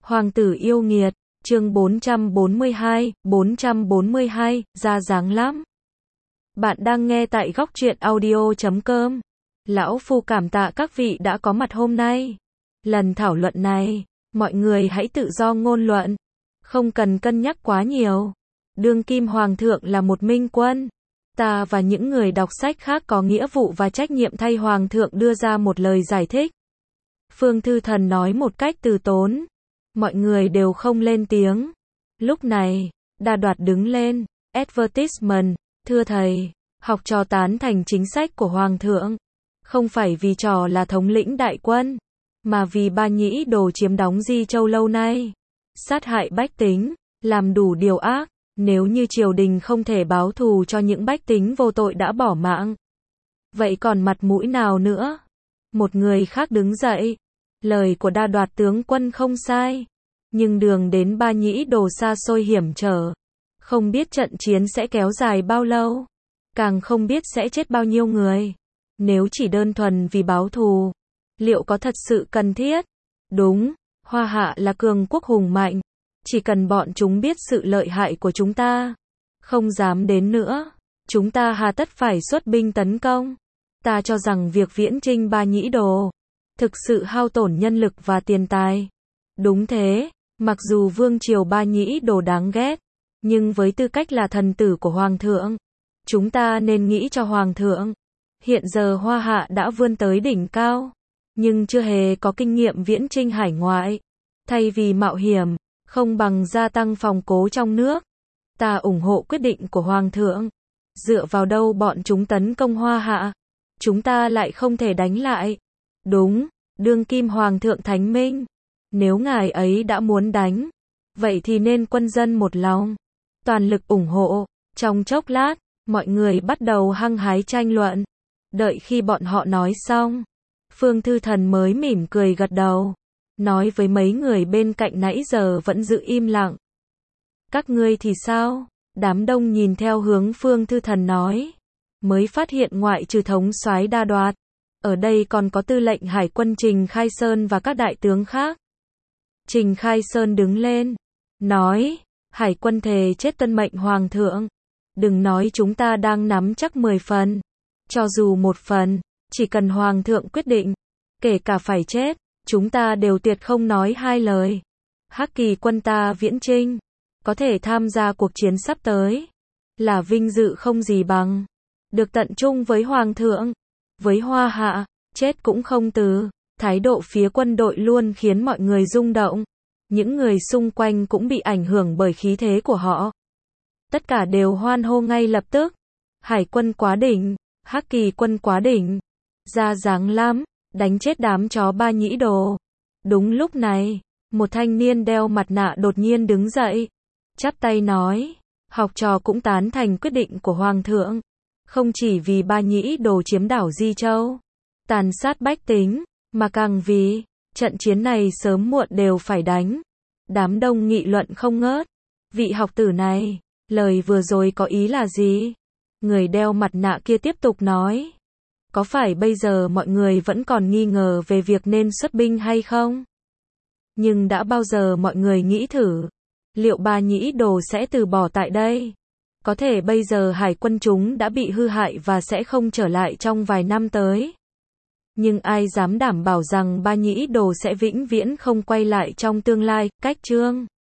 Hoàng tử yêu nghiệt, chương 442, ra dáng lắm. Bạn đang nghe tại góc truyện audio.com. Lão Phu cảm tạ các vị đã có mặt hôm nay. Lần thảo luận này, mọi người hãy tự do ngôn luận, không cần cân nhắc quá nhiều. Đương kim hoàng thượng là một minh quân. Ta và những người đọc sách khác có nghĩa vụ và trách nhiệm thay hoàng thượng đưa ra một lời giải thích. Phương Thư Thần nói một cách từ tốn. Mọi người đều không lên tiếng. Lúc này, Đa Đoạt đứng lên. Advertisement, thưa thầy, học trò tán thành chính sách của hoàng thượng. Không phải vì trò là thống lĩnh đại quân, mà vì Ba Nhĩ Đồ chiếm đóng Di Châu lâu nay, sát hại bách tính, làm đủ điều ác. Nếu như triều đình không thể báo thù cho những bách tính vô tội đã bỏ mạng, vậy còn mặt mũi nào nữa? Một người khác đứng dậy. Lời của Đa Đoạt tướng quân không sai, nhưng đường đến Ba Nhĩ Đồ xa xôi hiểm trở. Không biết trận chiến sẽ kéo dài bao lâu, càng không biết sẽ chết bao nhiêu người. Nếu chỉ đơn thuần vì báo thù, liệu có thật sự cần thiết? Đúng, Hoa Hạ là cường quốc hùng mạnh. Chỉ cần bọn chúng biết sự lợi hại của chúng ta, không dám đến nữa, chúng ta hà tất phải xuất binh tấn công. Ta cho rằng việc viễn chinh Ba Nhĩ Đồ thực sự hao tổn nhân lực và tiền tài. Đúng thế, mặc dù vương triều Ba Nhĩ Đồ đáng ghét, nhưng với tư cách là thần tử của hoàng thượng, chúng ta nên nghĩ cho hoàng thượng. Hiện giờ Hoa Hạ đã vươn tới đỉnh cao, nhưng chưa hề có kinh nghiệm viễn chinh hải ngoại. Thay vì mạo hiểm, không bằng gia tăng phòng cố trong nước. Ta ủng hộ quyết định của hoàng thượng. Dựa vào đâu bọn chúng tấn công Hoa Hạ? Chúng ta lại không thể đánh lại. Đúng, đương kim hoàng thượng thánh minh. Nếu ngài ấy đã muốn đánh, vậy thì nên quân dân một lòng, toàn lực ủng hộ. Trong chốc lát, mọi người bắt đầu hăng hái tranh luận. Đợi khi bọn họ nói xong, Phương Thư Thần mới mỉm cười gật đầu, nói với mấy người bên cạnh nãy giờ vẫn giữ im lặng. Các ngươi thì sao? Đám đông nhìn theo hướng Phương Thư Thần nói. Mới phát hiện ngoại trừ thống soái Đa Đoạt, ở đây còn có tư lệnh hải quân Trình Khai Sơn và các đại tướng khác. Trình Khai Sơn đứng lên, nói, hải quân thề chết tuân mệnh hoàng thượng. Đừng nói chúng ta đang nắm chắc 10 phần. Cho dù 1 phần, chỉ cần hoàng thượng quyết định, kể cả phải chết, chúng ta đều tuyệt không nói 2 lời. Hắc Kỳ quân ta viễn chinh, có thể tham gia cuộc chiến sắp tới, là vinh dự không gì bằng. Được tận chung với hoàng thượng, với Hoa Hạ, chết cũng không từ. Thái độ phía quân đội luôn khiến mọi người rung động. Những người xung quanh cũng bị ảnh hưởng bởi khí thế của họ. Tất cả đều hoan hô ngay lập tức. Hải quân quá đỉnh, Hắc Kỳ quân quá đỉnh, ra dáng lắm, đánh chết đám chó Ba Nhĩ Đồ. Đúng lúc này, một thanh niên đeo mặt nạ đột nhiên đứng dậy, chắp tay nói, học trò cũng tán thành quyết định của hoàng thượng. Không chỉ vì Ba Nhĩ Đồ chiếm đảo Di Châu, tàn sát bách tính, mà càng vì trận chiến này sớm muộn đều phải đánh. Đám đông nghị luận không ngớt. Vị học tử này, lời vừa rồi có ý là gì? Người đeo mặt nạ kia tiếp tục nói, có phải bây giờ mọi người vẫn còn nghi ngờ về việc nên xuất binh hay không? Nhưng đã bao giờ mọi người nghĩ thử, liệu Ba Nhĩ Đồ sẽ từ bỏ tại đây? Có thể bây giờ hải quân chúng đã bị hư hại và sẽ không trở lại trong vài năm tới. Nhưng ai dám đảm bảo rằng Ba Nhĩ Đồ sẽ vĩnh viễn không quay lại trong tương lai? Cách chương